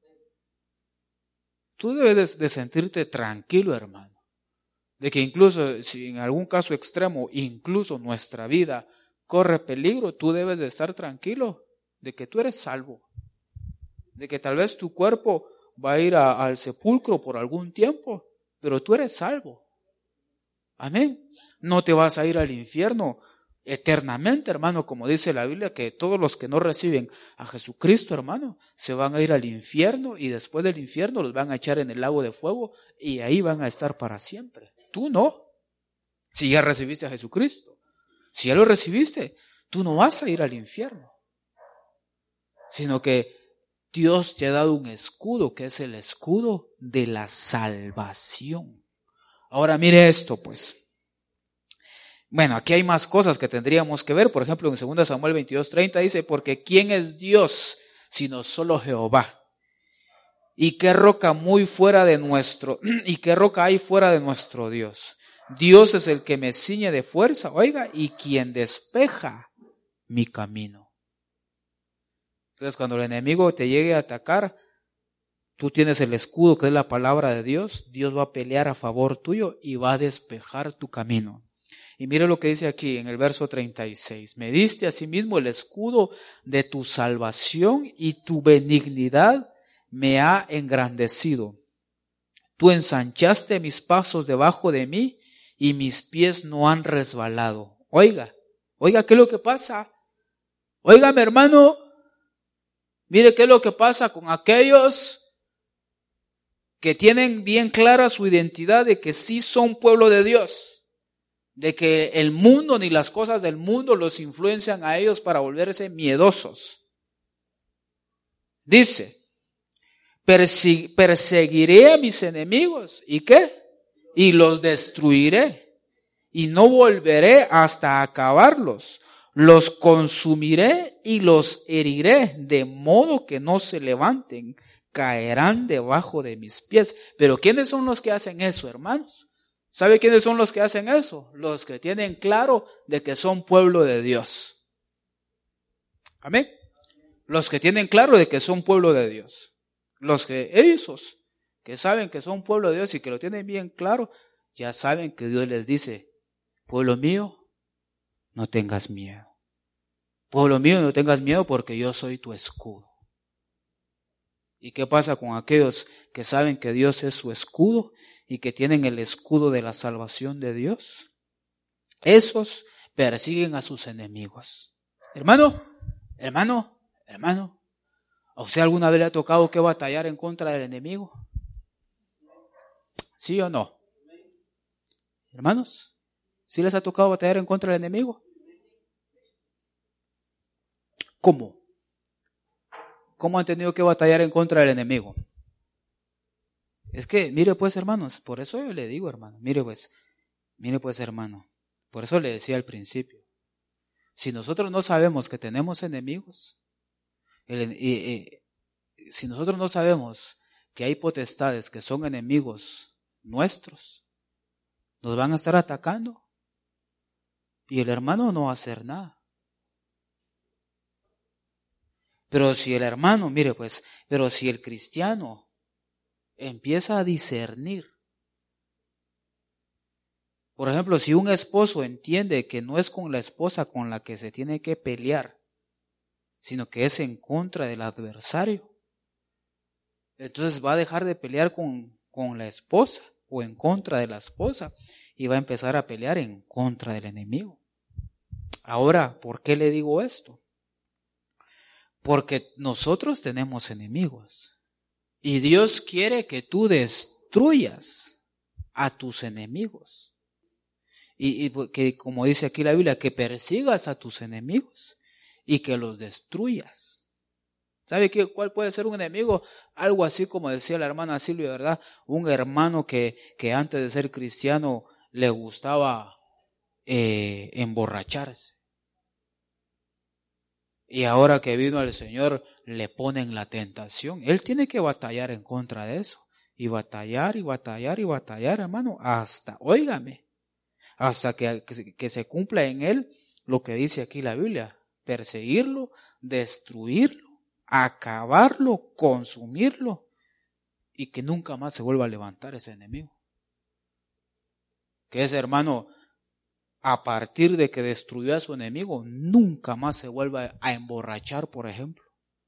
Tú debes de sentirte tranquilo, hermano, de que incluso si en algún caso extremo, incluso nuestra vida corre peligro, tú debes de estar tranquilo de que tú eres salvo, de que tal vez tu cuerpo va a ir al sepulcro por algún tiempo, pero tú eres salvo. Amén. No te vas a ir al infierno eternamente, hermano, como dice la Biblia, que todos los que no reciben a Jesucristo, hermano, se van a ir al infierno y después del infierno los van a echar en el lago de fuego y ahí van a estar para siempre. Tú no, si ya recibiste a Jesucristo. Si ya lo recibiste, tú no vas a ir al infierno, sino que Dios te ha dado un escudo, que es el escudo de la salvación. Ahora mire esto, pues. Bueno, aquí hay más cosas que tendríamos que ver. Por ejemplo, en 2 Samuel 22:30 dice, porque ¿quién es Dios sino solo Jehová? ¿Y qué roca y qué roca hay fuera de nuestro Dios? Dios es el que me ciñe de fuerza, oiga, y quien despeja mi camino. Entonces, cuando el enemigo te llegue a atacar, tú tienes el escudo que es la palabra de Dios. Dios va a pelear a favor tuyo y va a despejar tu camino. Y mire lo que dice aquí en el verso 36. Me diste asimismo el escudo de tu salvación y tu benignidad me ha engrandecido. Tú ensanchaste mis pasos debajo de mí y mis pies no han resbalado. Oiga, ¿qué es lo que pasa? Óigame, hermano, mire qué es lo que pasa con aquellos que tienen bien clara su identidad de que sí son pueblo de Dios, de que el mundo ni las cosas del mundo los influencian a ellos para volverse miedosos. Dice, perseguiré a mis enemigos, ¿y qué? Y los destruiré, y no volveré hasta acabarlos. Los consumiré y los heriré, de modo que no se levanten, caerán debajo de mis pies. Pero ¿quiénes son los que hacen eso, hermanos? ¿Sabe quiénes son los que hacen eso? Los que tienen claro de que son pueblo de Dios. Amén. Los que tienen claro de que son pueblo de Dios. Esos que saben que son pueblo de Dios y que lo tienen bien claro, ya saben que Dios les dice, pueblo mío, no tengas miedo. Pueblo mío, no tengas miedo porque yo soy tu escudo. ¿Y qué pasa con aquellos que saben que Dios es su escudo y que tienen el escudo de la salvación de Dios? Esos persiguen a sus enemigos. Hermano, ¿a usted alguna vez le ha tocado que batallar en contra del enemigo? ¿Sí o no? Hermanos, ¿sí les ha tocado batallar en contra del enemigo? ¿Cómo? ¿Cómo han tenido que batallar en contra del enemigo? Es que, mire pues, hermanos, por eso yo le digo, hermano, mire pues, hermano, por eso le decía al principio, si nosotros no sabemos que tenemos enemigos, si nosotros no sabemos que hay potestades que son enemigos nuestros, nos van a estar atacando y el hermano no va a hacer nada. Pero si el hermano, pero si el cristiano empieza a discernir, por ejemplo, si un esposo entiende que no es con la esposa con la que se tiene que pelear, sino que es en contra del adversario, entonces va a dejar de pelear con la esposa o en contra de la esposa y va a empezar a pelear en contra del enemigo. Ahora, ¿por qué le digo esto? Porque nosotros tenemos enemigos y Dios quiere que tú destruyas a tus enemigos. Y que, como dice aquí la Biblia, que persigas a tus enemigos y que los destruyas. ¿Sabe cuál puede ser un enemigo? Algo así como decía la hermana Silvia, ¿verdad? Un hermano que antes de ser cristiano le gustaba emborracharse. Y ahora que vino el Señor, le ponen la tentación. Él tiene que batallar en contra de eso. Y batallar, hermano, hasta hasta que se cumpla en él lo que dice aquí la Biblia: perseguirlo, destruirlo, acabarlo, consumirlo, y que nunca más se vuelva a levantar ese enemigo. Que ese hermano, a partir de que destruyó a su enemigo, nunca más se vuelva a emborrachar, por ejemplo.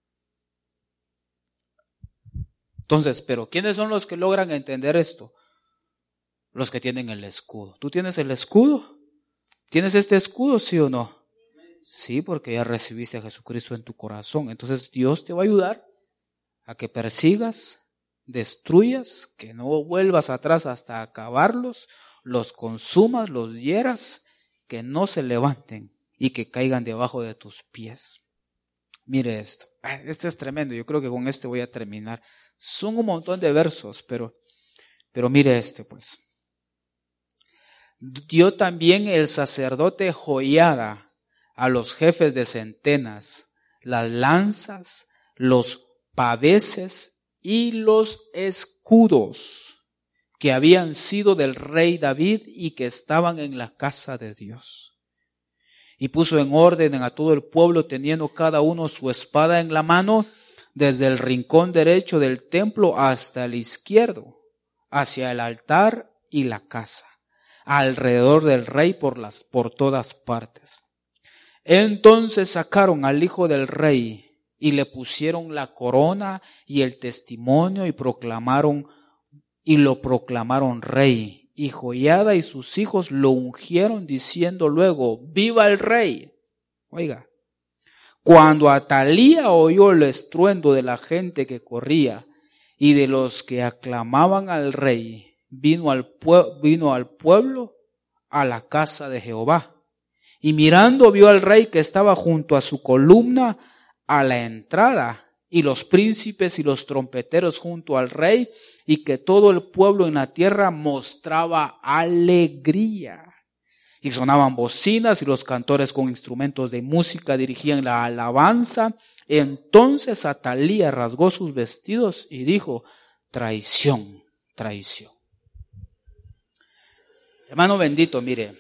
Entonces, ¿pero quiénes son los que logran entender esto? Los que tienen el escudo. ¿Tú tienes el escudo? ¿Tienes este escudo, sí o no? Sí, porque ya recibiste a Jesucristo en tu corazón. Entonces Dios te va a ayudar a que persigas, destruyas, que no vuelvas atrás hasta acabarlos, los consumas, los hieras, que no se levanten y que caigan debajo de tus pies. Mire esto. Este es tremendo. Yo creo que con este voy a terminar. Son un montón de versos, pero mire este, pues. Dio también el sacerdote Joiada a los jefes de centenas las lanzas, los paveses y los escudos que habían sido del rey David y que estaban en la casa de Dios. Y puso en orden a todo el pueblo, teniendo cada uno su espada en la mano, desde el rincón derecho del templo hasta el izquierdo, hacia el altar y la casa, alrededor del rey por todas partes. Entonces sacaron al hijo del rey y le pusieron la corona y el testimonio y lo proclamaron rey. Y Joiada y sus hijos lo ungieron, diciendo luego: ¡viva el rey! Oiga, cuando Atalía oyó el estruendo de la gente que corría y de los que aclamaban al rey, vino al pueblo a la casa de Jehová. Y mirando vio al rey que estaba junto a su columna a la entrada, y los príncipes y los trompeteros junto al rey, y que todo el pueblo en la tierra mostraba alegría. Y sonaban bocinas, y los cantores con instrumentos de música dirigían la alabanza. Entonces Atalía rasgó sus vestidos y dijo: traición, traición. Hermano bendito, mire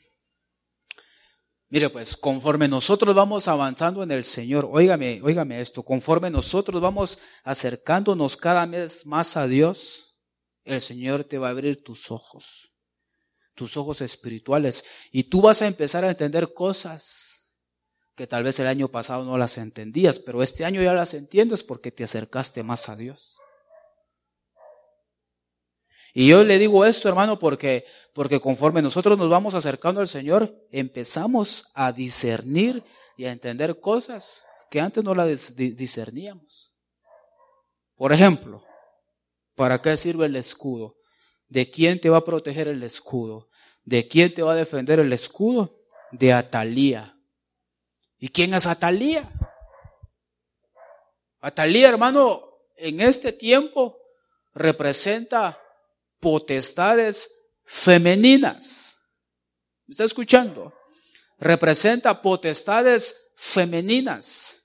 pues, conforme nosotros vamos avanzando en el Señor, óigame esto, conforme nosotros vamos acercándonos cada vez más a Dios, el Señor te va a abrir tus ojos espirituales, y tú vas a empezar a entender cosas que tal vez el año pasado no las entendías, pero este año ya las entiendes porque te acercaste más a Dios. Y yo le digo esto, hermano, porque conforme nosotros nos vamos acercando al Señor, empezamos a discernir y a entender cosas que antes no las discerníamos. Por ejemplo, ¿para qué sirve el escudo? ¿De quién te va a proteger el escudo? ¿De quién te va a defender el escudo? De Atalía. ¿Y quién es Atalía? Atalía, hermano, en este tiempo representa potestades femeninas. ¿Me está escuchando? Representa potestades femeninas.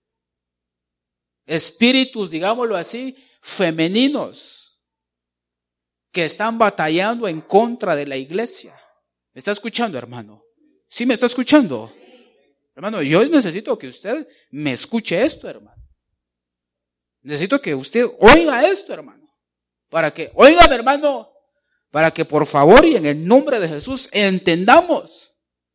Espíritus, digámoslo así, femeninos que están batallando en contra de la iglesia. ¿Me está escuchando, hermano? ¿Sí me está escuchando? Hermano, yo necesito que usted me escuche esto, hermano. Necesito que usted oiga esto, hermano. Para que, óigame, hermano, para que por favor y en el nombre de Jesús entendamos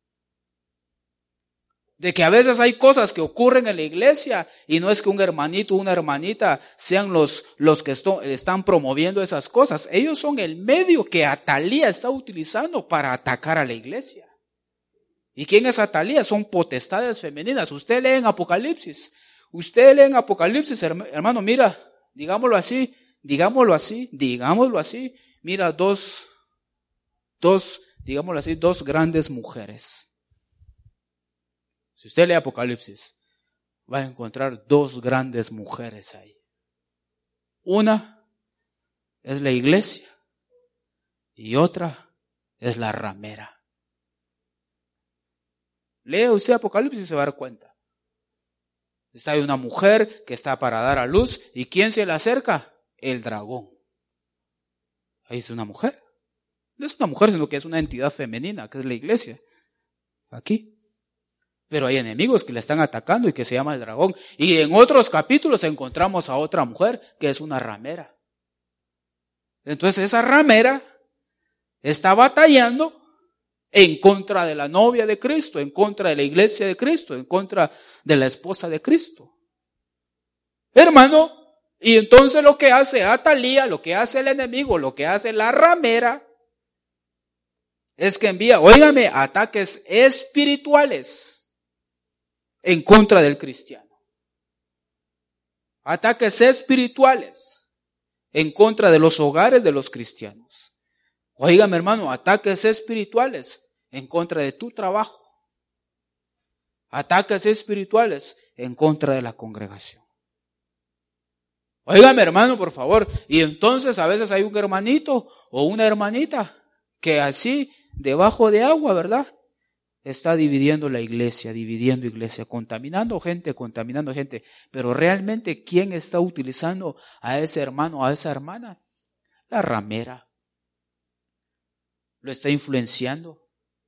de que a veces hay cosas que ocurren en la iglesia y no es que un hermanito o una hermanita sean los que están promoviendo esas cosas. Ellos son el medio que Atalía está utilizando para atacar a la iglesia. ¿Y quién es Atalía? Son potestades femeninas. Usted lee en Apocalipsis, hermano, mira, digámoslo así, mira dos, digámoslo así, dos grandes mujeres. Si usted lee Apocalipsis, va a encontrar dos grandes mujeres ahí. Una es la iglesia y otra es la ramera. Lea usted Apocalipsis y se va a dar cuenta. Está ahí una mujer que está para dar a luz, ¿y quién se le acerca? El dragón. Ahí es una mujer No es una mujer, sino que es una entidad femenina, que es la iglesia. Aquí. Pero hay enemigos que le están atacando y que se llama el dragón. Y en otros capítulos encontramos a otra mujer que es una ramera. Entonces esa ramera está batallando en contra de la novia de Cristo, en contra de la iglesia de Cristo, en contra de la esposa de Cristo. Hermano, y entonces lo que hace Atalía, lo que hace el enemigo, lo que hace la ramera, es que envía, óigame, ataques espirituales en contra del cristiano. Ataques espirituales en contra de los hogares de los cristianos. Óigame, hermano, ataques espirituales en contra de tu trabajo. Ataques espirituales en contra de la congregación. Óigame, hermano, por favor. Y entonces a veces hay un hermanito o una hermanita que así, debajo de agua, ¿verdad? Está dividiendo la iglesia, contaminando gente. Pero realmente, ¿quién está utilizando a ese hermano, a esa hermana? La ramera. Lo está influenciando.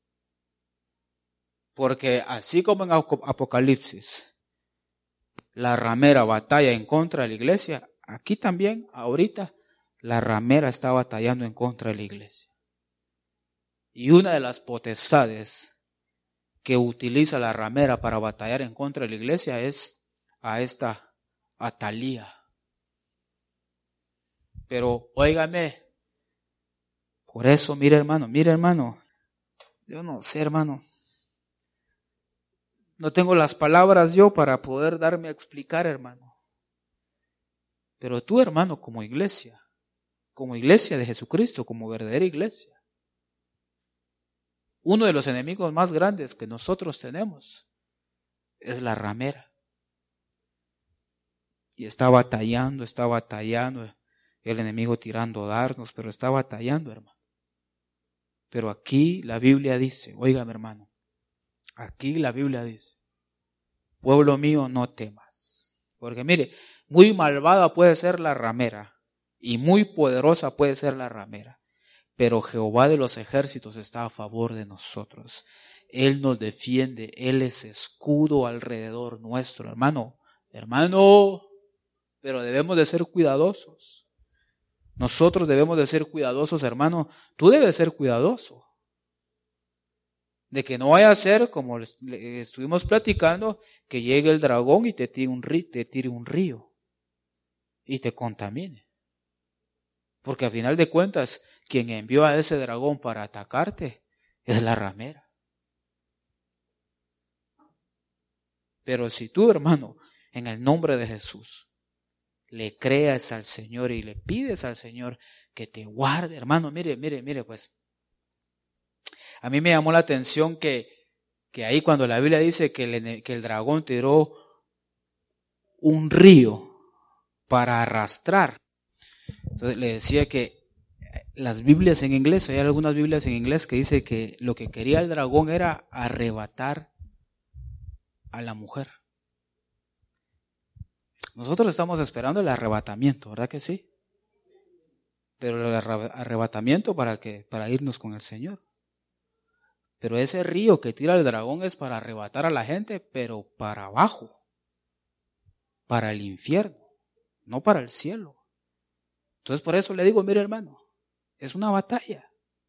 Porque así como en Apocalipsis, la ramera batalla en contra de la iglesia, aquí también, ahorita, la ramera está batallando en contra de la iglesia. Y una de las potestades que utiliza la ramera para batallar en contra de la iglesia es a esta Atalía. Pero, óigame, por eso, mire hermano, yo no sé, hermano. No tengo las palabras yo para poder darme a explicar, hermano. Pero tú, hermano, como iglesia de Jesucristo, como verdadera iglesia, uno de los enemigos más grandes que nosotros tenemos es la ramera. Y está batallando, el enemigo tirando dardos, pero está batallando, hermano. Pero aquí la Biblia dice, óigame, hermano, aquí la Biblia dice, pueblo mío, no temas. Porque mire, muy malvada puede ser la ramera y muy poderosa puede ser la ramera, pero Jehová de los ejércitos está a favor de nosotros. Él nos defiende, Él es escudo alrededor nuestro, hermano, pero debemos de ser cuidadosos. Nosotros debemos de ser cuidadosos, hermano. Tú debes ser cuidadoso. De que no vaya a ser, como estuvimos platicando, que llegue el dragón y te tire un río y te contamine. Porque a final de cuentas, quien envió a ese dragón para atacarte es la ramera. Pero si tú, hermano, en el nombre de Jesús, le creas al Señor y le pides al Señor que te guarde, hermano, mire, pues, a mí me llamó la atención que ahí cuando la Biblia dice que el dragón tiró un río para arrastrar. Entonces le decía que las Biblias en inglés, hay algunas Biblias en inglés que dice que lo que quería el dragón era arrebatar a la mujer. Nosotros estamos esperando el arrebatamiento, ¿verdad que sí? Pero el arrebatamiento para irnos con el Señor. Pero ese río que tira el dragón es para arrebatar a la gente, pero para abajo, para el infierno, no para el cielo. Entonces por eso le digo, mire hermano, es una batalla,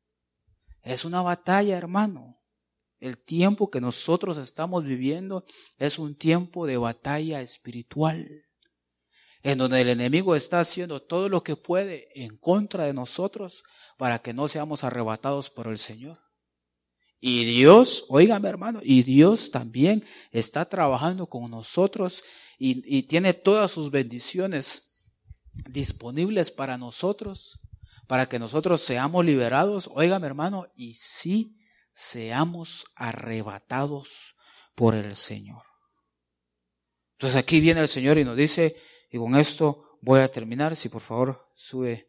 hermano. El tiempo que nosotros estamos viviendo es un tiempo de batalla espiritual, en donde el enemigo está haciendo todo lo que puede en contra de nosotros para que no seamos arrebatados por el Señor. Y Dios, óigame hermano, y Dios también está trabajando con nosotros y tiene todas sus bendiciones disponibles para nosotros, para que nosotros seamos liberados, óigame hermano, y sí seamos arrebatados por el Señor. Entonces aquí viene el Señor y nos dice, y con esto voy a terminar, si por favor subes,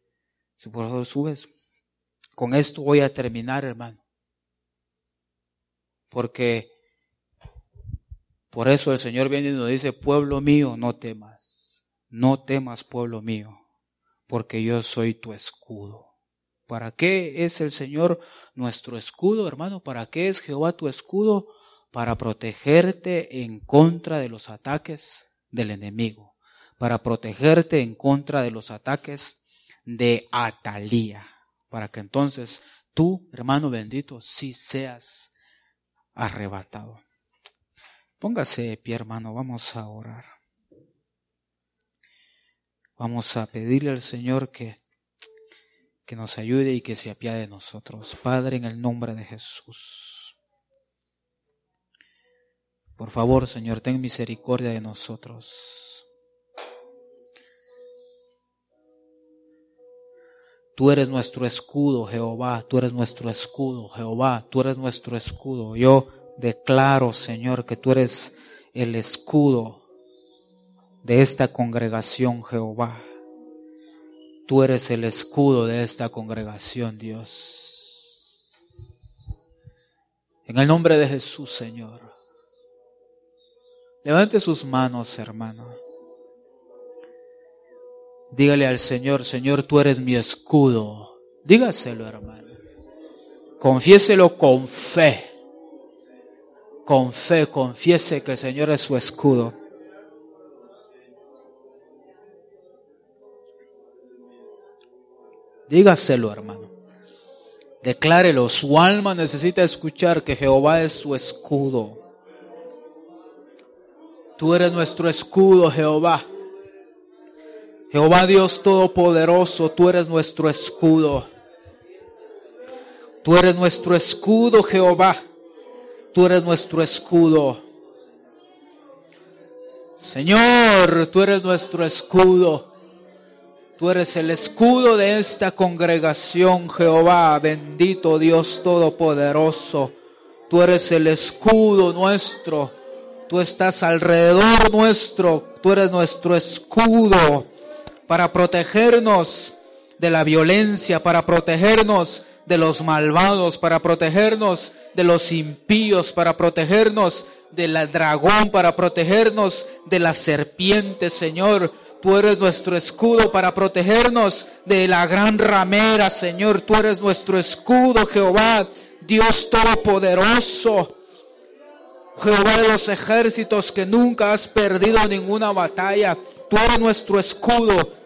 con esto voy a terminar, hermano. Porque por eso el Señor viene y nos dice, pueblo mío, no temas, pueblo mío, porque yo soy tu escudo. ¿Para qué es el Señor nuestro escudo, hermano? ¿Para qué es Jehová tu escudo? Para protegerte en contra de los ataques del enemigo, para protegerte en contra de los ataques de Atalía, para que entonces tú, hermano bendito, sí seas arrebatado. Póngase de pie, hermano, vamos a orar. Vamos a pedirle al Señor que nos ayude y que se apiade de nosotros. Padre, en el nombre de Jesús. Por favor, Señor, ten misericordia de nosotros. Tú eres nuestro escudo, Jehová. Tú eres nuestro escudo, Jehová. Tú eres nuestro escudo. Yo declaro, Señor, que tú eres el escudo de esta congregación, Jehová. Tú eres el escudo de esta congregación, Dios. En el nombre de Jesús, Señor. Levante sus manos, hermano. Dígale al Señor, Señor, tú eres mi escudo. Dígaselo, hermano. Confiéselo con fe. Con fe, confiese que el Señor es su escudo. Dígaselo, hermano. Declárelo. Su alma necesita escuchar que Jehová es su escudo. Tú eres nuestro escudo, Jehová. Jehová Dios Todopoderoso, tú eres nuestro escudo. Tú eres nuestro escudo, Jehová. Tú eres nuestro escudo. Señor, tú eres nuestro escudo. Tú eres el escudo de esta congregación, Jehová, bendito Dios Todopoderoso. Tú eres el escudo nuestro. Tú estás alrededor nuestro. Tú eres nuestro escudo para protegernos de la violencia, para protegernos de los malvados, para protegernos de los impíos, para protegernos del dragón, para protegernos de la serpiente, Señor. Tú eres nuestro escudo para protegernos de la gran ramera, Señor. Tú eres nuestro escudo, Jehová, Dios Todopoderoso. Jehová de los ejércitos, que nunca has perdido ninguna batalla. Tú eres nuestro escudo.